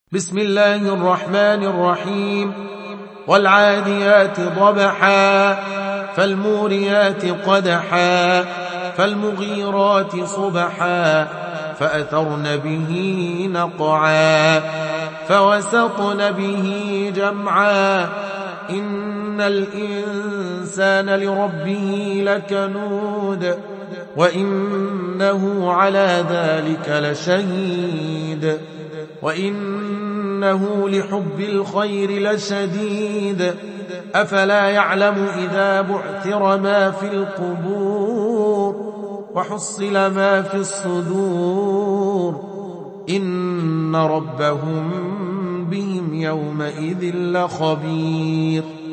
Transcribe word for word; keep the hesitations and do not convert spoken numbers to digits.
بسم الله الرحمن الرحيم والعاديات ضبحا فالموريات قدحا فالمغيرات صبحا فأثرن به نقعا فوسطن به جمعا إن الإنسان لربه لكنود وإنه على ذلك لشهيد وإنه لحب الخير لشديد أفلا يعلم إذا بعثر ما في القبور وحصل ما في الصدور إن ربهم بهم يومئذ لخبير